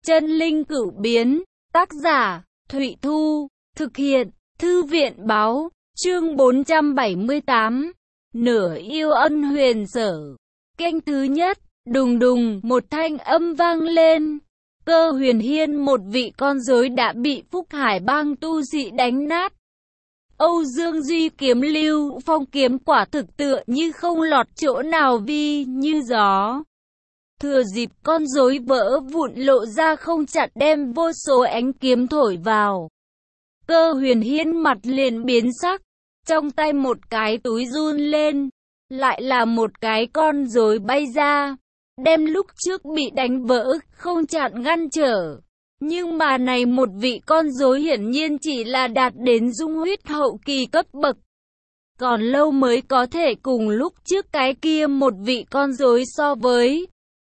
Chân linh cửu biến, tác giả, Thụy Thu, thực hiện, Thư viện báo, chương 478, nửa yêu ân huyền sở. Kênh thứ nhất, đùng đùng, một thanh âm vang lên. Cơ Huyền Hiên, một vị con rối đã bị Phúc Hải bang tu sĩ đánh nát. Âu Dương Duy kiếm Lưu Phong kiếm quả thực tựa như không lọt chỗ nào vi như gió. Thừa dịp con rối vỡ vụn lộ ra không chặn đem vô số ánh kiếm thổi vào. Cơ Huyền Hiên mặt liền biến sắc, trong tay một cái túi run lên, lại là một cái con rối bay ra, đem lúc trước bị đánh vỡ không chặn ngăn trở. Nhưng mà này một vị con rối hiển nhiên chỉ là đạt đến dung huyết hậu kỳ cấp bậc. Còn lâu mới có thể cùng lúc trước cái kia một vị con rối so với.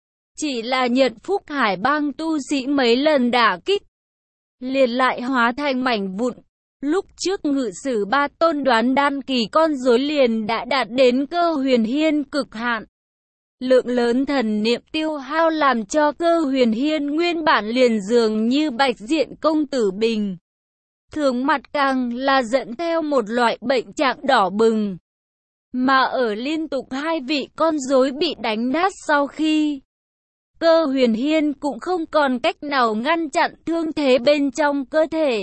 Chỉ là nhận Phúc Hải bang tu sĩ mấy lần đả kích, liền lại hóa thành mảnh vụn. Lúc trước ngự sử ba tôn đoán đan kỳ con rối liền đã đạt đến Cơ Huyền Hiên cực hạn. Lượng lớn thần niệm tiêu hao làm cho Cơ Huyền Hiên nguyên bản liền dường như bạch diện công tử bình thường mặt càng là dẫn theo một loại bệnh trạng đỏ bừng. Mà ở liên tục hai vị con rối bị đánh nát sau khi, Cơ Huyền Hiên cũng không còn cách nào ngăn chặn thương thế bên trong cơ thể.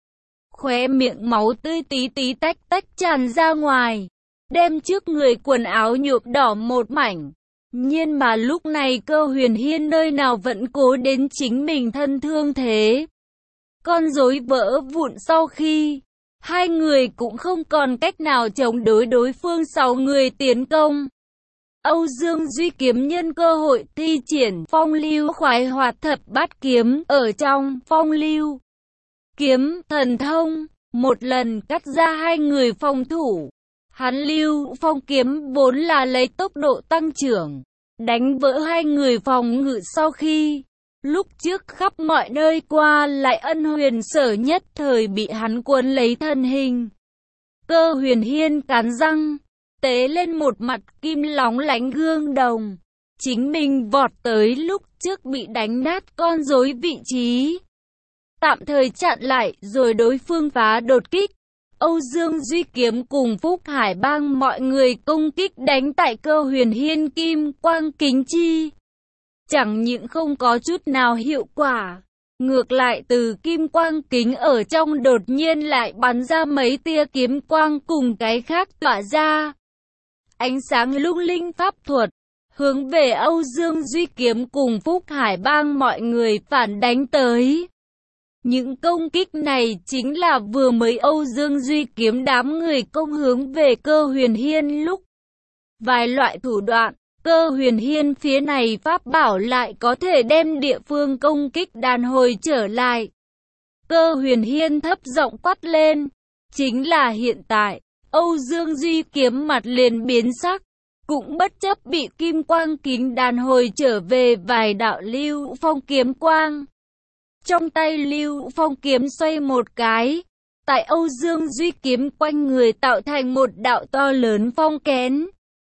Khóe miệng máu tươi tí tí tách tách tràn ra ngoài, đem trước người quần áo nhuộm đỏ một mảnh. Nhưng mà lúc này Cơ Huyền Hiên nơi nào vẫn cố đến chính mình thân thương thế. Con rối vỡ vụn sau khi, hai người cũng không còn cách nào chống đối đối phương 6 người tiến công. Âu Dương Duy kiếm nhân cơ hội thi triển phong lưu khoái hoạt thập bát kiếm ở trong phong lưu kiếm thần thông, một lần cắt ra hai người phòng thủ. Hắn lưu phong kiếm vốn là lấy tốc độ tăng trưởng, đánh vỡ hai người phòng ngự sau khi, lúc trước khắp mọi nơi qua lại ân huyền sở nhất thời bị hắn cuốn lấy thân hình. Cơ Huyền Hiên cắn răng, tế lên một mặt kim lóng lánh gương đồng, chính mình vọt tới lúc trước bị đánh nát con rối vị trí, tạm thời chặn lại rồi đối phương phá đột kích. Âu Dương Duy kiếm cùng Phúc Hải bang mọi người công kích đánh tại Cơ Huyền Hiên kim quang kính chi, chẳng những không có chút nào hiệu quả, ngược lại từ kim quang kính ở trong đột nhiên lại bắn ra mấy tia kiếm quang cùng cái khác tỏa ra ánh sáng lung linh pháp thuật, hướng về Âu Dương Duy kiếm cùng Phúc Hải bang mọi người phản đánh tới. Những công kích này chính là vừa mới Âu Dương Duy kiếm đám người công hướng về Cơ Huyền Hiên lúc. Vài loại thủ đoạn, Cơ Huyền Hiên phía này pháp bảo lại có thể đem địa phương công kích đàn hồi trở lại. Cơ Huyền Hiên thấp giọng quát lên, chính là hiện tại, Âu Dương Duy kiếm mặt liền biến sắc, cũng bất chấp bị kim quang kính đàn hồi trở về vài đạo lưu phong kiếm quang. Trong tay lưu phong kiếm xoay một cái, tại Âu Dương Duy kiếm quanh người tạo thành một đạo to lớn phong kén,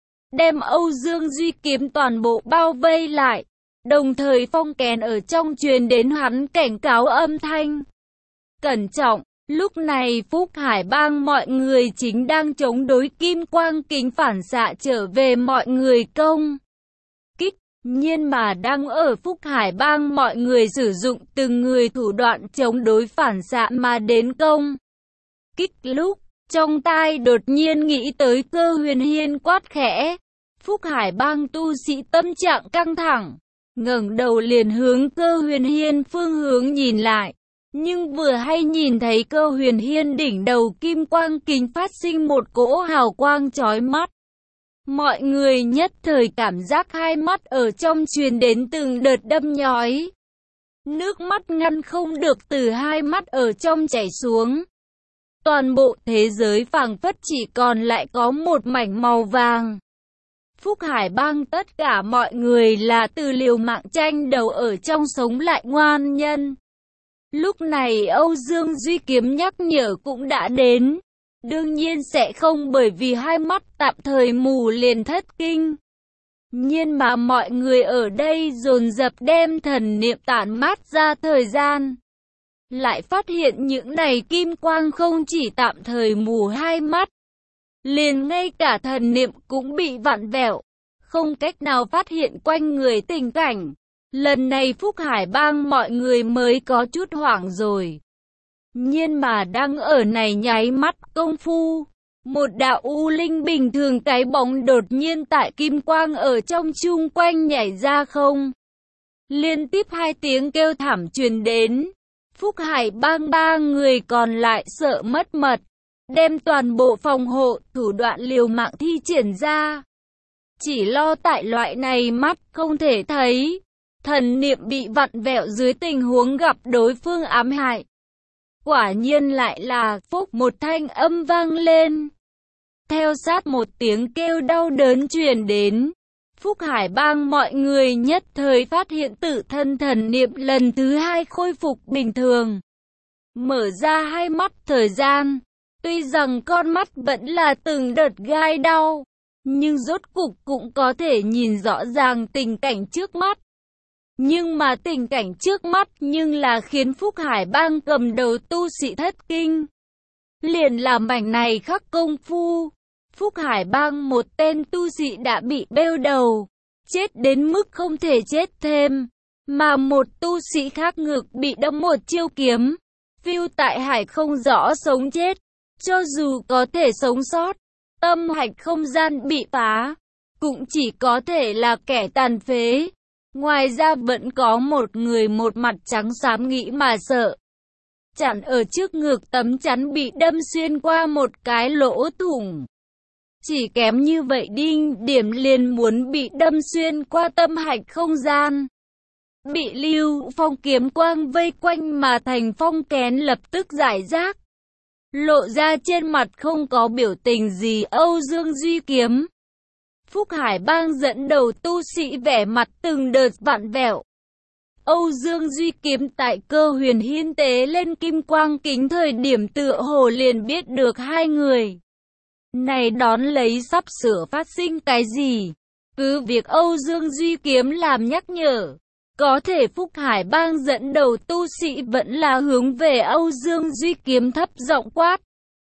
đem Âu Dương Duy kiếm toàn bộ bao vây lại, đồng thời phong kén ở trong truyền đến hắn cảnh cáo âm thanh. Cẩn trọng, lúc này Phúc Hải bang mọi người chính đang chống đối kim quang kính phản xạ trở về mọi người công kích. Nhưng mà đang ở Phúc Hải bang mọi người sử dụng từng người thủ đoạn chống đối phản xạ mà đến công kích lúc, trong tai đột nhiên nghĩ tới Cơ Huyền Hiên quát khẽ. Phúc Hải bang tu sĩ tâm trạng căng thẳng, ngẩng đầu liền hướng Cơ Huyền Hiên phương hướng nhìn lại. Nhưng vừa hay nhìn thấy Cơ Huyền Hiên đỉnh đầu kim quang kính phát sinh một cỗ hào quang chói mắt. Mọi người nhất thời cảm giác hai mắt ở trong truyền đến từng đợt đâm nhói. Nước mắt ngăn không được từ hai mắt ở trong chảy xuống. Toàn bộ thế giới phảng phất chỉ còn lại có một mảnh màu vàng. Phúc Hải bang tất cả mọi người là từ liều mạng tranh đầu ở trong sống lại ngoan nhân. Lúc này Âu Dương Duy kiếm nhắc nhở cũng đã đến. Đương nhiên sẽ không bởi vì hai mắt tạm thời mù liền thất kinh. nhiên mà mọi người ở đây dồn dập đem thần niệm tản mát ra thời gian. Lại phát hiện những này kim quang không chỉ tạm thời mù hai mắt, liền ngay cả thần niệm cũng bị vặn vẹo, không cách nào phát hiện quanh người tình cảnh. Lần này Phúc Hải Bang mọi người mới có chút hoảng rồi. Nhiên mà đang ở này nháy mắt công phu, một đạo u linh bình thường cái bóng đột nhiên tại kim quang ở trong chung quanh nhảy ra không. Liên tiếp hai tiếng kêu thảm truyền đến. Phúc Hải Bang ba người còn lại sợ mất mật, đem toàn bộ phòng hộ thủ đoạn liều mạng thi triển ra. Chỉ lo tại loại này mắt không thể thấy, thần niệm bị vặn vẹo dưới tình huống gặp đối phương ám hại. Quả nhiên lại là phúc một thanh âm vang lên. Theo sát một tiếng kêu đau đớn truyền đến. Phúc Hải Bang mọi người nhất thời phát hiện tự thân thần niệm lần thứ hai khôi phục bình thường. Mở ra hai mắt thời gian. Tuy rằng con mắt vẫn là từng đợt gai đau, nhưng rốt cục cũng có thể nhìn rõ ràng tình cảnh trước mắt. Nhưng mà tình cảnh trước mắt nhưng là khiến Phúc Hải Bang cầm đầu tu sĩ thất kinh. Liền là mảnh này khắc công phu. Phúc Hải Bang một tên tu sĩ đã bị bêu đầu, chết đến mức không thể chết thêm. Mà một tu sĩ khác ngược bị đâm một chiêu kiếm, phiêu tại hải không rõ sống chết. Cho dù có thể sống sót, tâm hạch không gian bị phá, cũng chỉ có thể là kẻ tàn phế. Ngoài ra vẫn có một người một mặt trắng xám nghĩ mà sợ. Chặn ở trước ngực tấm chắn bị đâm xuyên qua một cái lỗ thủng. Chỉ kém như vậy đinh điểm liền muốn bị đâm xuyên qua tâm hạch không gian. Bị Lưu Phong kiếm quang vây quanh mà thành phong kén lập tức giải rác. Lộ ra trên mặt không có biểu tình gì Âu Dương Duy Kiếm. Phúc Hải Bang dẫn đầu tu sĩ vẻ mặt từng đợt vặn vẹo. Âu Dương Duy Kiếm tại Cơ Huyền Hiên tế lên kim quang kính thời điểm tựa hồ liền biết được hai người này đón lấy sắp sửa phát sinh cái gì. Cứ việc Âu Dương Duy Kiếm làm nhắc nhở, có thể Phúc Hải Bang dẫn đầu tu sĩ vẫn là hướng về Âu Dương Duy Kiếm thấp giọng quát.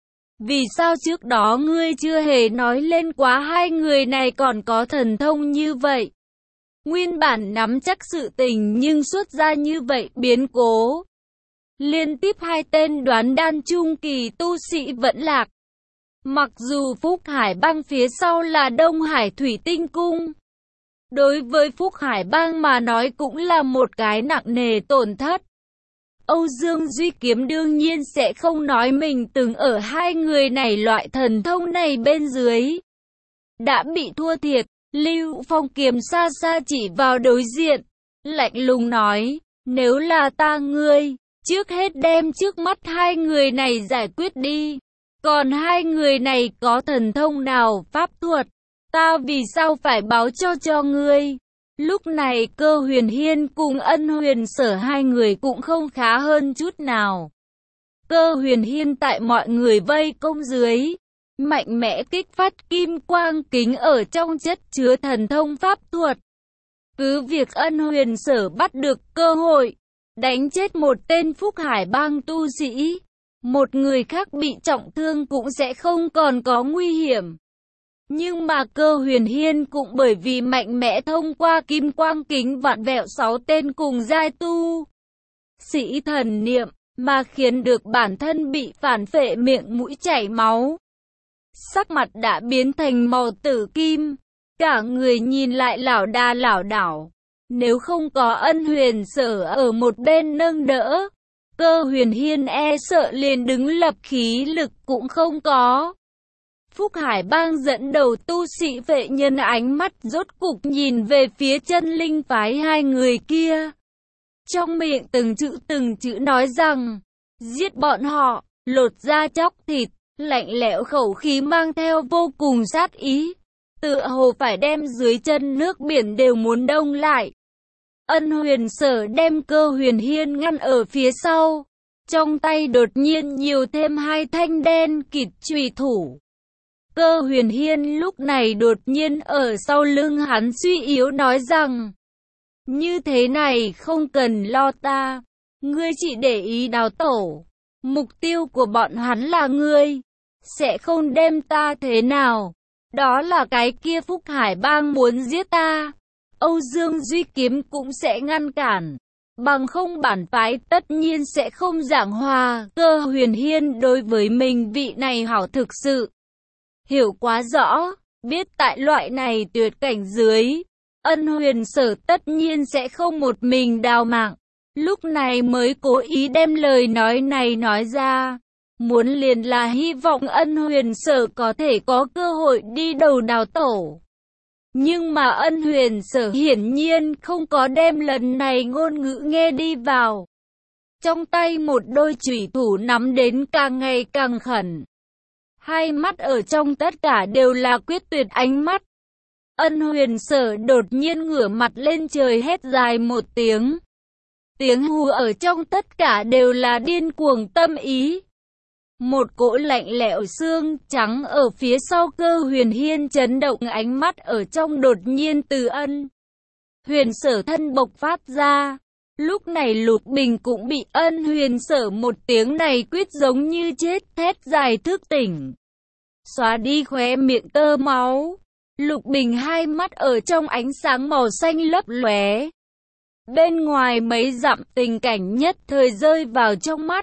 Vì sao trước đó ngươi chưa hề nói lên quá hai người này còn có thần thông như vậy? Nguyên bản nắm chắc sự tình nhưng xuất ra như vậy biến cố. Liên tiếp hai tên đoán đan trung kỳ tu sĩ vẫn lạc. Mặc dù Phúc Hải Bang phía sau là Đông Hải Thủy Tinh Cung, đối với Phúc Hải Bang mà nói cũng là một cái nặng nề tổn thất. Âu Dương Duy Kiếm đương nhiên sẽ không nói mình từng ở hai người này loại thần thông này bên dưới. Đã bị thua thiệt, Lưu Phong kiếm xa xa chỉ vào đối diện, lạnh lùng nói, nếu là ta ngươi, trước hết đem trước mắt hai người này giải quyết đi. Còn hai người này có thần thông nào pháp thuật, ta vì sao phải báo cho ngươi? Lúc này Cơ Huyền Hiên cùng Ân Huyền Sở hai người cũng không khá hơn chút nào. Cơ Huyền Hiên tại mọi người vây công dưới, mạnh mẽ kích phát kim quang kính ở trong chất chứa thần thông pháp thuật. Cứ việc Ân Huyền Sở bắt được cơ hội, đánh chết một tên Phúc Hải Bang tu sĩ, một người khác bị trọng thương cũng sẽ không còn có nguy hiểm. Nhưng mà Cơ Huyền Hiên cũng bởi vì mạnh mẽ thông qua kim quang kính vặn vẹo 6 tên cùng giai tu sĩ thần niệm, mà khiến được bản thân bị phản phệ miệng mũi chảy máu. Sắc mặt đã biến thành màu tử kim, cả người nhìn lại lảo đà lảo đảo. Nếu không có Ân Huyền Sở ở một bên nâng đỡ, Cơ Huyền Hiên e sợ liền đứng lập khí lực cũng không có. Phúc Hải Bang dẫn đầu tu sĩ vệ nhân ánh mắt rốt cục nhìn về phía chân linh phái hai người kia. Trong miệng từng chữ nói rằng, giết bọn họ, lột da chóc thịt, lạnh lẽo khẩu khí mang theo vô cùng sát ý. Tựa hồ phải đem dưới chân nước biển đều muốn đông lại. Ân Huyền Sở đem Cơ Huyền Hiên ngăn ở phía sau. Trong tay đột nhiên nhiều thêm hai thanh đen kịt chùy thủ. Cơ Huyền Hiên lúc này đột nhiên ở sau lưng hắn suy yếu nói rằng, như thế này không cần lo ta, ngươi chỉ để ý Đào Tổ, mục tiêu của bọn hắn là ngươi, sẽ không đem ta thế nào, đó là cái kia Phúc Hải Bang muốn giết ta, Âu Dương Duy Kiếm cũng sẽ ngăn cản, bằng không bản phái tất nhiên sẽ không giảng hòa. Cơ Huyền Hiên đối với mình vị này hảo thực sự hiểu quá rõ, biết tại loại này tuyệt cảnh dưới, Ân Huyền Sở tất nhiên sẽ không một mình đào mạng, lúc này mới cố ý đem lời nói này nói ra, muốn liền là hy vọng Ân Huyền Sở có thể có cơ hội đi đầu Đào Tổ. Nhưng mà Ân Huyền Sở hiển nhiên không có đem lần này ngôn ngữ nghe đi vào. Trong tay một đôi chủy thủ nắm đến càng ngày càng khẩn. Hai mắt ở trong tất cả đều là quyết tuyệt ánh mắt. Ân Huyền Sở đột nhiên ngửa mặt lên trời hét dài một tiếng. Tiếng hú ở trong tất cả đều là điên cuồng tâm ý. Một cỗ lạnh lẽo xương trắng ở phía sau Cơ Huyền Hiên chấn động, ánh mắt ở trong đột nhiên từ Ân Huyền Sở thân bộc phát ra. Lúc này Lục Bình cũng bị Ân Huyền Sở một tiếng này quyết giống như chết thét dài thức tỉnh. Xóa đi khóe miệng tơ máu. Lục Bình hai mắt ở trong ánh sáng màu xanh lấp lóe. Bên ngoài mấy dặm tình cảnh nhất thời rơi vào trong mắt.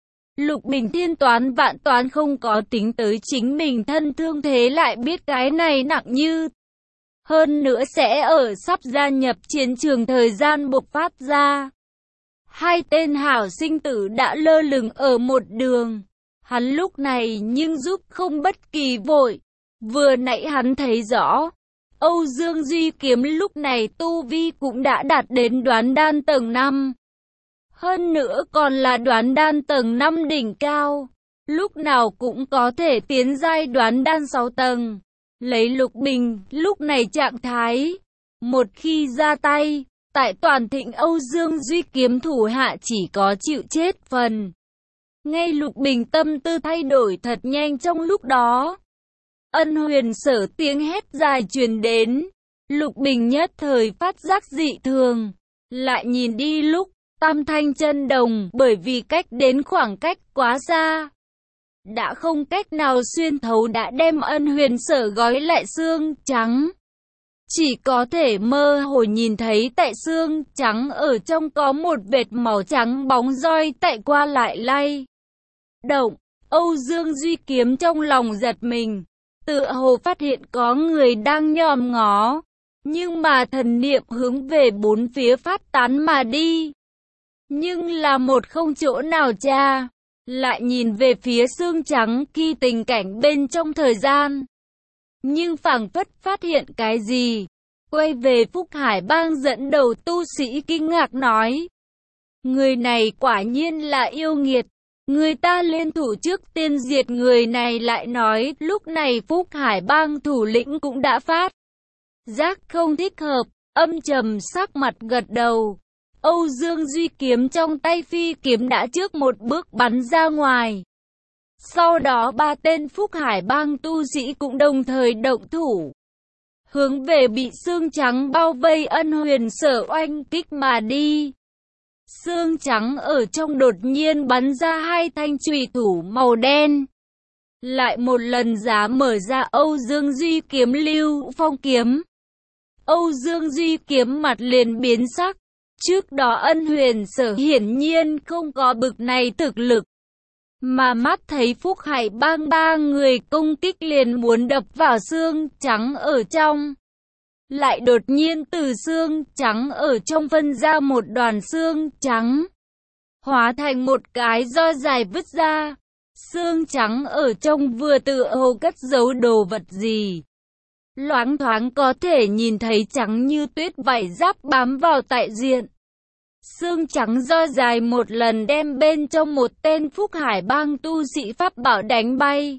Lục Bình thiên toán vạn toán không có tính tới chính mình thân thương thế, lại biết cái này nặng như. Hơn nữa sẽ ở sắp gia nhập chiến trường thời gian bộc phát ra. Hai tên hảo sinh tử đã lơ lửng ở một đường. Hắn lúc này nhưng giúp không bất kỳ vội. Vừa nãy hắn thấy rõ, Âu Dương Duy Kiếm lúc này tu vi cũng đã đạt đến đoán đan tầng 5. Hơn nữa còn là đoán đan tầng 5 đỉnh cao. Lúc nào cũng có thể tiến giai đoán đan 6 tầng. Lấy Lục Bình lúc này trạng thái, một khi ra tay, tại toàn thịnh Âu Dương Duy Kiếm thủ hạ chỉ có chịu chết phần. Ngay Lục Bình tâm tư thay đổi thật nhanh trong lúc đó. Ân Huyền Sở tiếng hét dài truyền đến. Lục Bình nhất thời phát giác dị thường. Lại nhìn đi lúc Tam Thanh Chân Đồng, bởi vì cách đến khoảng cách quá xa, đã không cách nào xuyên thấu, đã đem Ân Huyền Sở gói lại xương trắng. Chỉ có thể mơ hồ nhìn thấy tại xương trắng ở trong có một vệt màu trắng bóng roi tại qua lại lay động. Âu Dương Duy Kiếm trong lòng giật mình, tựa hồ phát hiện có người đang nhòm ngó, nhưng mà thần niệm hướng về bốn phía phát tán mà đi. Nhưng là một không chỗ nào tra, lại nhìn về phía xương trắng khi tình cảnh bên trong thời gian. Nhưng phảng phất phát hiện cái gì, quay về Phúc Hải Bang dẫn đầu tu sĩ kinh ngạc nói. Người này quả nhiên là yêu nghiệt, người ta liên thủ trước tiên diệt người này. Lại nói lúc này Phúc Hải Bang thủ lĩnh cũng đã phát giác không thích hợp, âm trầm sắc mặt gật đầu. Âu Dương Duy Kiếm trong tay phi kiếm đã trước một bước bắn ra ngoài. Sau đó ba tên Phúc Hải Bang tu sĩ cũng đồng thời động thủ, hướng về bị xương trắng bao vây Ân Huyền Sở oanh kích mà đi. Xương trắng ở trong đột nhiên bắn ra hai thanh chùy thủ màu đen. Lại một lần giá mở ra Âu Dương Duy Kiếm Lưu Phong kiếm. Âu Dương Duy Kiếm mặt liền biến sắc. Trước đó Ân Huyền Sở hiển nhiên không có bực này thực lực, mà mắt thấy Phúc Hải Bang ba người công kích liền muốn đập vào xương trắng ở trong. Lại đột nhiên từ xương trắng ở trong phân ra một đoàn xương trắng, hóa thành một cái roi dài vứt ra. Xương trắng ở trong vừa tựa hồ cất giấu đồ vật gì. Loáng thoáng có thể nhìn thấy trắng như tuyết vảy giáp bám vào tại diện. Xương trắng roi dài một lần đem bên trong một tên Phúc Hải Bang tu sĩ pháp bảo đánh bay.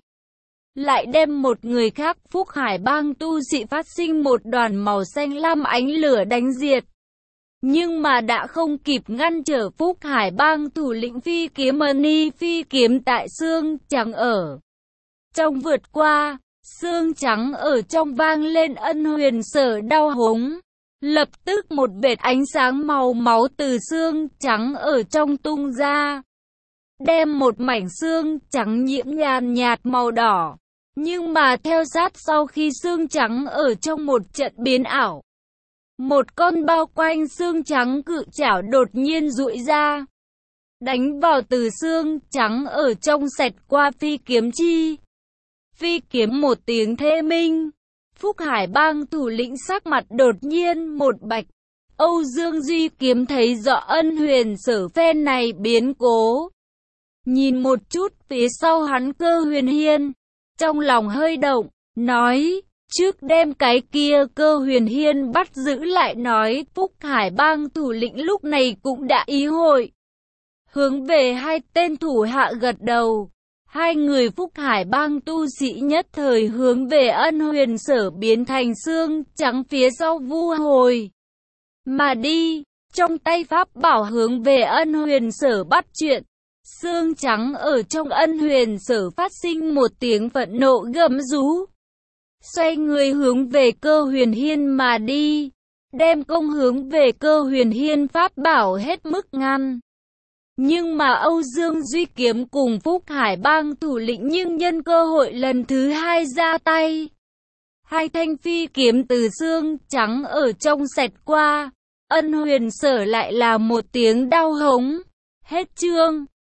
Lại đem một người khác Phúc Hải Bang tu sĩ phát sinh một đoàn màu xanh lam ánh lửa đánh diệt. Nhưng mà đã không kịp ngăn trở Phúc Hải Bang thủ lĩnh phi kiếm Mani phi kiếm tại xương trắng ở trong vượt qua. Xương trắng ở trong vang lên, Ân Huyền Sở đau hống. Lập tức một vệt ánh sáng màu máu từ xương trắng ở trong tung ra, đem một mảnh xương trắng nhiễm nhàn nhạt màu đỏ. Nhưng mà theo sát sau khi xương trắng ở trong một trận biến ảo, một con bao quanh xương trắng cự chảo đột nhiên duỗi ra, đánh vào từ xương trắng ở trong, xẹt qua phi kiếm chi. Phi kiếm một tiếng thê minh. Phúc Hải Bang thủ lĩnh sắc mặt đột nhiên một bạch. Âu Dương Duy Kiếm thấy rõ Ân Huyền Sở phen này biến cố. Nhìn một chút phía sau hắn Cơ Huyền Hiên, trong lòng hơi động, nói, trước đem cái kia. Cơ Huyền Hiên bắt giữ lại nói. Phúc Hải Bang thủ lĩnh lúc này cũng đã ý hội, hướng về hai tên thủ hạ gật đầu. Hai người Phúc Hải Bang tu sĩ nhất thời hướng về Ân Huyền Sở biến thành xương trắng phía sau vu hồi mà đi, trong tay pháp bảo hướng về Ân Huyền Sở bắt chuyện. Xương trắng ở trong Ân Huyền Sở phát sinh một tiếng phẫn nộ gầm rú, xoay người hướng về Cơ Huyền Hiên mà đi, đem công hướng về Cơ Huyền Hiên pháp bảo hết mức ngăn. Nhưng mà Âu Dương Duy Kiếm cùng Phúc Hải Bang thủ lĩnh nhưng nhân cơ hội lần thứ hai ra tay. Hai thanh phi kiếm từ xương trắng ở trong xẹt qua. Ân Huyền Sở lại là một tiếng đau hống. Hết chương.